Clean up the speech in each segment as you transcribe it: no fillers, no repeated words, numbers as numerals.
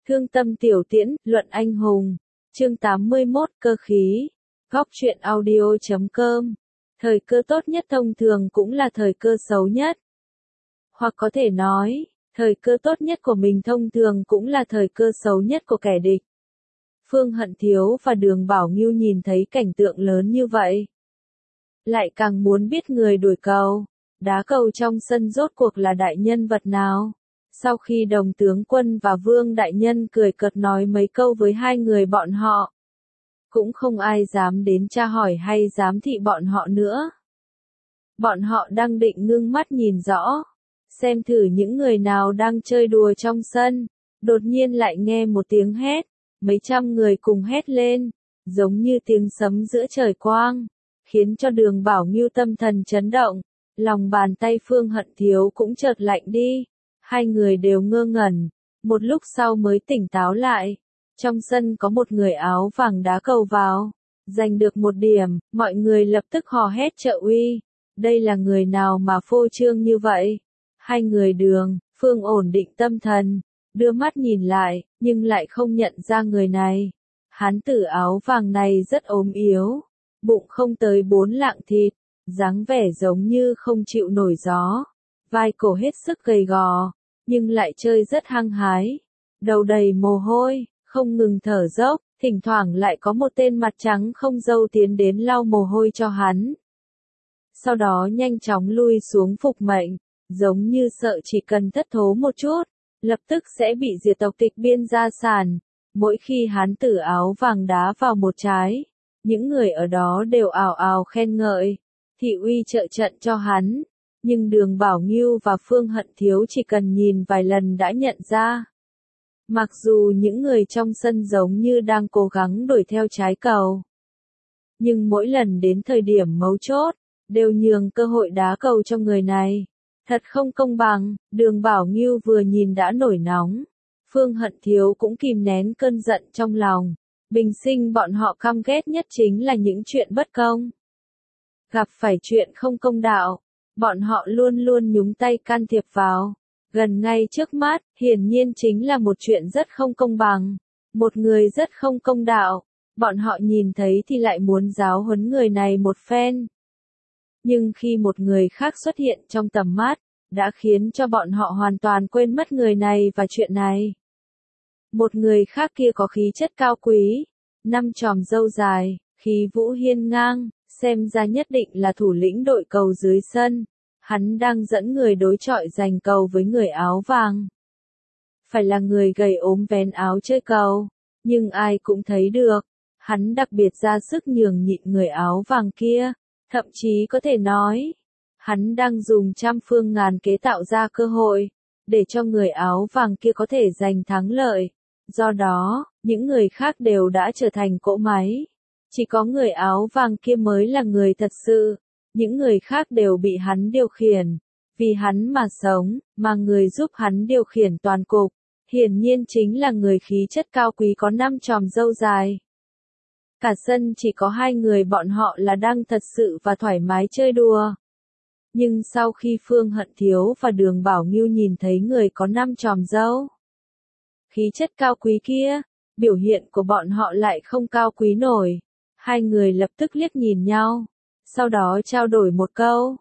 Thương tâm tiểu tiễn, luận anh hùng. Chương 81, cơ khí. Góc truyện audio.com. Thời cơ tốt nhất thông thường cũng là thời cơ xấu nhất. Hoặc có thể nói, thời cơ tốt nhất của mình thông thường cũng là thời cơ xấu nhất của kẻ địch. Phương Hận Thiếu và Đường Bảo Ngưu nhìn thấy cảnh tượng lớn như vậy, lại càng muốn biết người đuổi cầu, đá cầu trong sân rốt cuộc là đại nhân vật nào. Sau khi Đồng tướng quân và Vương đại nhân cười cợt nói mấy câu với hai người bọn họ, cũng không ai dám đến tra hỏi hay giám thị bọn họ nữa. Bọn họ đang định ngưng mắt nhìn rõ, xem thử những người nào đang chơi đùa trong sân, đột nhiên lại nghe một tiếng hét, mấy trăm người cùng hét lên, giống như tiếng sấm giữa trời quang, khiến cho Đường Bảo Ngưu tâm thần chấn động, lòng bàn tay Phương Hận Thiếu cũng chợt lạnh đi. Hai người đều ngơ ngẩn, một lúc sau mới tỉnh táo lại. Trong sân có một người áo vàng đá cầu vào, giành được một điểm, mọi người lập tức hò hét trợ uy. Đây là người nào mà phô trương như vậy? Hai người Đường, Phương ổn định tâm thần, đưa mắt nhìn lại, nhưng lại không nhận ra người này. Hán tử áo vàng này rất ốm yếu, bụng không tới 4 lạng thịt, dáng vẻ giống như không chịu nổi gió. Vai cổ hết sức gầy gò, nhưng lại chơi rất hăng hái. Đầu đầy mồ hôi, không ngừng thở dốc, thỉnh thoảng lại có một tên mặt trắng không râu tiến đến lau mồ hôi cho hắn. Sau đó nhanh chóng lui xuống phục mệnh, giống như sợ chỉ cần thất thố một chút, lập tức sẽ bị diệt tộc tịch biên gia sản. Mỗi khi hán tử áo vàng đá vào một trái, những người ở đó đều ào ào khen ngợi, thị uy trợ trận cho hắn. Nhưng Đường Bảo Ngưu và Phương Hận Thiếu chỉ cần nhìn vài lần đã nhận ra. Mặc dù những người trong sân giống như đang cố gắng đuổi theo trái cầu, nhưng mỗi lần đến thời điểm mấu chốt, đều nhường cơ hội đá cầu cho người này. Thật không công bằng, Đường Bảo Ngưu vừa nhìn đã nổi nóng. Phương Hận Thiếu cũng kìm nén cơn giận trong lòng. Bình sinh bọn họ căm ghét nhất chính là những chuyện bất công. Gặp phải chuyện không công đạo, bọn họ luôn luôn nhúng tay can thiệp vào. Gần ngay trước mắt, hiển nhiên chính là một chuyện rất không công bằng. Một người rất không công đạo. Bọn họ nhìn thấy thì lại muốn giáo huấn người này một phen. Nhưng khi một người khác xuất hiện trong tầm mắt, đã khiến cho bọn họ hoàn toàn quên mất người này và chuyện này. Một người khác kia có khí chất cao quý, 5 chòm râu dài, khí vũ hiên ngang, xem ra nhất định là thủ lĩnh đội cầu dưới sân. Hắn đang dẫn người đối chọi giành cầu với người áo vàng. Phải là người gầy ốm vén áo chơi cầu, nhưng ai cũng thấy được, hắn đặc biệt ra sức nhường nhịn người áo vàng kia, thậm chí có thể nói, hắn đang dùng trăm phương ngàn kế tạo ra cơ hội, để cho người áo vàng kia có thể giành thắng lợi. Do đó, những người khác đều đã trở thành cỗ máy. Chỉ có người áo vàng kia mới là người thật sự. Những người khác đều bị hắn điều khiển, vì hắn mà sống, mà người giúp hắn điều khiển toàn cục, hiển nhiên chính là người khí chất cao quý có 5 chòm râu dài. Cả sân chỉ có hai người bọn họ là đang thật sự và thoải mái chơi đùa. Nhưng sau khi Phương Hận Thiếu và Đường Bảo Ngưu nhìn thấy người có 5 chòm râu, khí chất cao quý kia, biểu hiện của bọn họ lại không cao quý nổi. Hai người lập tức liếc nhìn nhau. Sau đó trao đổi một câu,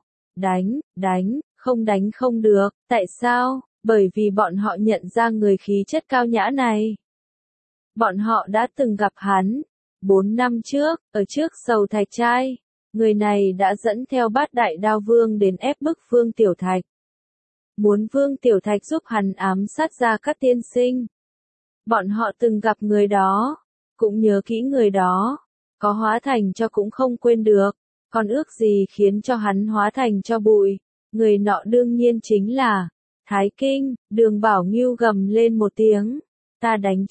đánh, không được, tại sao? Bởi vì bọn họ nhận ra người khí chất cao nhã này. Bọn họ đã từng gặp hắn, 4 năm trước, ở trước Sầu Thạch Trai, người này đã dẫn theo Bát Đại Đao Vương đến ép bức Vương Tiểu Thạch. Muốn Vương Tiểu Thạch giúp hắn ám sát Gia Cát tiên sinh. Bọn họ từng gặp người đó, cũng nhớ kỹ người đó, có hóa thành cho cũng không quên được. Còn ước gì khiến cho hắn hóa thành cho bụi, người nọ đương nhiên chính là Thái Kinh. Đường Bảo Ngưu gầm lên một tiếng, ta đánh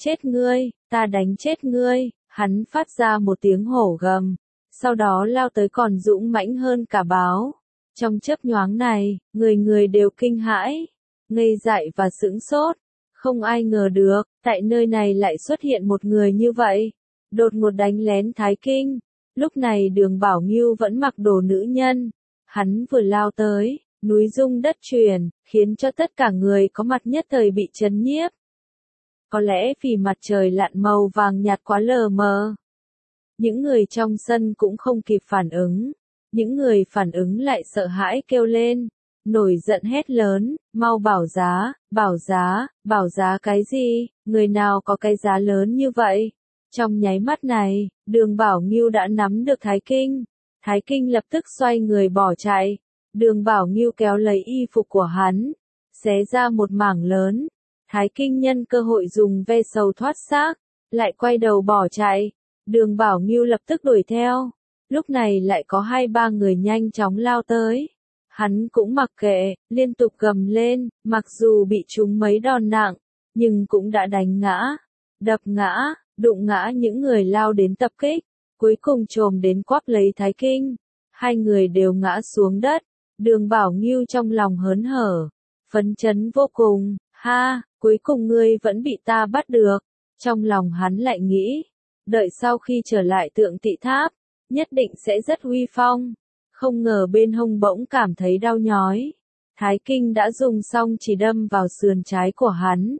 chết ngươi, hắn phát ra một tiếng hổ gầm, sau đó lao tới còn dũng mãnh hơn cả báo. Trong chớp nhoáng này, người người đều kinh hãi, ngây dại và sững sốt, không ai ngờ được, tại nơi này lại xuất hiện một người như vậy, đột ngột đánh lén Thái Kinh. Lúc này Đường Bảo Ngưu vẫn mặc đồ nữ nhân, hắn vừa lao tới, núi rung đất chuyển, khiến cho tất cả người có mặt nhất thời bị chấn nhiếp. có lẽ vì mặt trời lặn màu vàng nhạt quá lờ mờ. Những người trong sân cũng không kịp phản ứng. Những người phản ứng lại sợ hãi kêu lên, nổi giận hét lớn, mau bảo giá, bảo giá cái gì, người nào có cái giá lớn như vậy. Trong nháy mắt này, Đường Bảo Ngưu đã nắm được Thái Kinh. Thái Kinh lập tức xoay người bỏ chạy. Đường Bảo Ngưu kéo lấy y phục của hắn, xé ra một mảng lớn. Thái Kinh nhân cơ hội dùng ve sầu thoát xác, lại quay đầu bỏ chạy. Đường Bảo Ngưu lập tức đuổi theo. Lúc này lại có 2-3 người nhanh chóng lao tới. Hắn cũng mặc kệ, liên tục gầm lên, mặc dù bị trúng mấy đòn nặng, nhưng cũng đã đánh ngã, đập ngã, đụng ngã những người lao đến tập kích. Cuối cùng chồm đến quắp lấy Thái Kinh. 2 người đều ngã xuống đất. Đường Bảo Ngưu trong lòng hớn hở, phấn chấn vô cùng, ha, cuối cùng ngươi vẫn bị ta bắt được. Trong lòng hắn lại nghĩ, đợi sau khi trở lại Tượng Tỵ Tháp, nhất định sẽ rất uy phong. Không ngờ bên hông bỗng cảm thấy đau nhói. Thái Kinh đã dùng xong chỉ đâm vào sườn trái của hắn.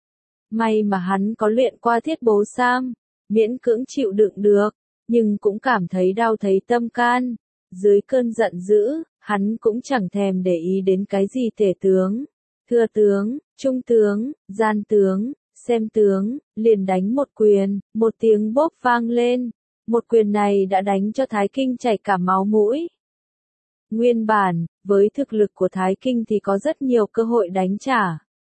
May mà hắn có luyện qua Thiết Bố Sam, miễn cưỡng chịu đựng được, nhưng cũng cảm thấy đau thấy tâm can. Dưới cơn giận dữ, hắn cũng chẳng thèm để ý đến cái gì tể tướng, thừa tướng, trung tướng, gian tướng, xem tướng, liền đánh một quyền, một tiếng bốp vang lên. Một quyền này đã đánh cho Thái Kinh chảy cả máu mũi. Nguyên bản, với thực lực của Thái Kinh thì có rất nhiều cơ hội đánh trả.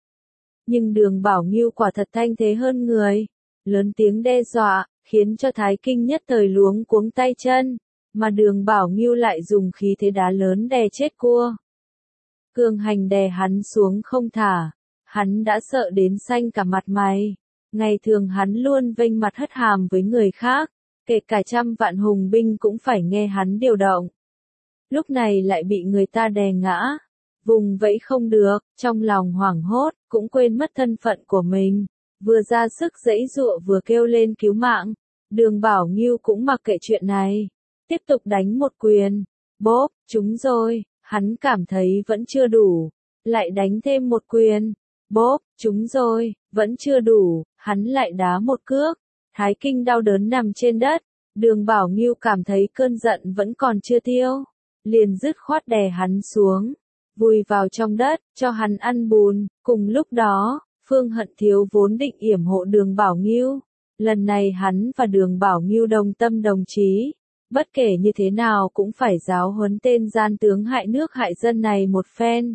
Nhưng Đường Bảo Ngưu quả thật thanh thế hơn người, lớn tiếng đe dọa, khiến cho Thái Kinh nhất thời luống cuống tay chân, mà Đường Bảo Ngưu lại dùng khí thế đá lớn đè chết cua. Cường hành đè hắn xuống không thả, hắn đã sợ đến xanh cả mặt mày. Ngày thường hắn luôn vênh mặt hất hàm với người khác, kể cả 100 vạn hùng binh cũng phải nghe hắn điều động. Lúc này lại bị người ta đè ngã, vùng vẫy không được, trong lòng hoảng hốt, cũng quên mất thân phận của mình, vừa ra sức giãy giụa vừa kêu lên cứu mạng. Đường Bảo Ngưu cũng mặc kệ chuyện này, tiếp tục đánh một quyền, bốp, trúng rồi, hắn cảm thấy vẫn chưa đủ, lại đánh thêm một quyền, bốp, trúng rồi, vẫn chưa đủ, hắn lại đá một cước. Thái Kinh đau đớn nằm trên đất, Đường Bảo Ngưu cảm thấy cơn giận vẫn còn chưa tiêu, liền dứt khoát đè hắn xuống, vùi vào trong đất, cho hắn ăn bùn. Cùng lúc đó, Phương Hận Thiếu vốn định yểm hộ Đường Bảo Ngưu, lần này hắn và Đường Bảo Ngưu đồng tâm đồng chí, bất kể như thế nào cũng phải giáo huấn tên gian tướng hại nước hại dân này một phen.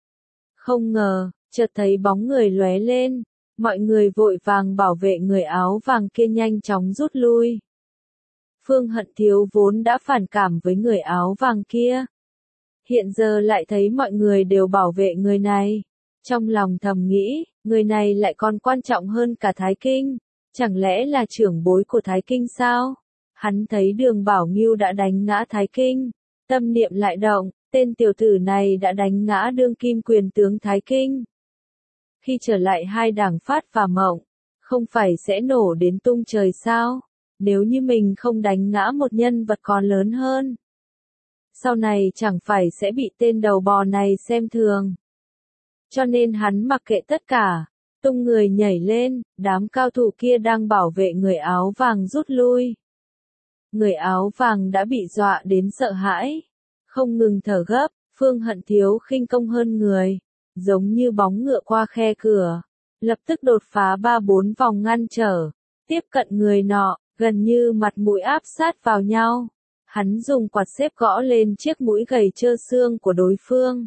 Không ngờ, chợt thấy bóng người lóe lên, mọi người vội vàng bảo vệ người áo vàng kia nhanh chóng rút lui. Phương Hận Thiếu vốn đã phản cảm với người áo vàng kia, hiện giờ lại thấy mọi người đều bảo vệ người này, trong lòng thầm nghĩ, người này lại còn quan trọng hơn cả Thái Kinh, chẳng lẽ là trưởng bối của Thái Kinh sao? Hắn thấy Đường Bảo Ngưu đã đánh ngã Thái Kinh, tâm niệm lại động, tên tiểu tử này đã đánh ngã đương kim quyền tướng Thái Kinh. Khi trở lại hai Đảng Phát và Mộng, không phải sẽ nổ đến tung trời sao? Nếu như mình không đánh ngã một nhân vật còn lớn hơn, sau này chẳng phải sẽ bị tên đầu bò này xem thường. Cho nên hắn mặc kệ tất cả, tung người nhảy lên, đám cao thủ kia đang bảo vệ người áo vàng rút lui. Người áo vàng đã bị dọa đến sợ hãi, không ngừng thở gấp. Phương Hận Thiếu khinh công hơn người, giống như bóng ngựa qua khe cửa, lập tức đột phá 3-4 vòng ngăn trở, tiếp cận người nọ, gần như mặt mũi áp sát vào nhau. Hắn dùng quạt xếp gõ lên chiếc mũi gầy trơ xương của đối phương.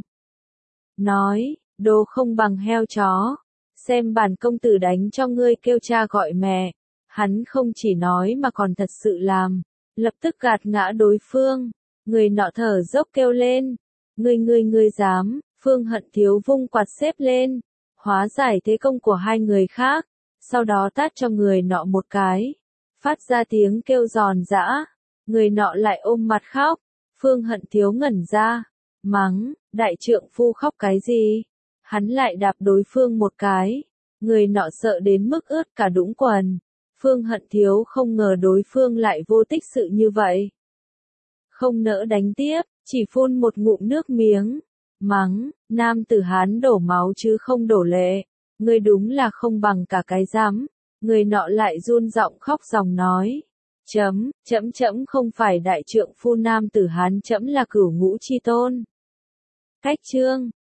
Nói, đồ không bằng heo chó, xem bản công tử đánh cho ngươi kêu cha gọi mẹ. Hắn không chỉ nói mà còn thật sự làm, lập tức gạt ngã đối phương. Người nọ thở dốc kêu lên, ngươi dám. Phương Hận Thiếu vung quạt xếp lên, hóa giải thế công của hai người khác, sau đó tát cho người nọ một cái, phát ra tiếng kêu giòn giã. Người nọ lại ôm mặt khóc. Phương Hận Thiếu ngẩn ra, mắng, đại trượng phu khóc cái gì? Hắn lại đạp đối phương một cái, người nọ sợ đến mức ướt cả đũng quần. Phương Hận Thiếu không ngờ đối phương lại vô tích sự như vậy, không nỡ đánh tiếp, chỉ phun một ngụm nước miếng, mắng, nam tử Hán đổ máu chứ không đổ lệ. ngươi đúng là không bằng cả cái rắm. Người nọ lại run giọng khóc ròng nói. Trẫm không phải đại trượng phu nam tử Hán, trẫm là Cửu Ngũ chi tôn. Cách chương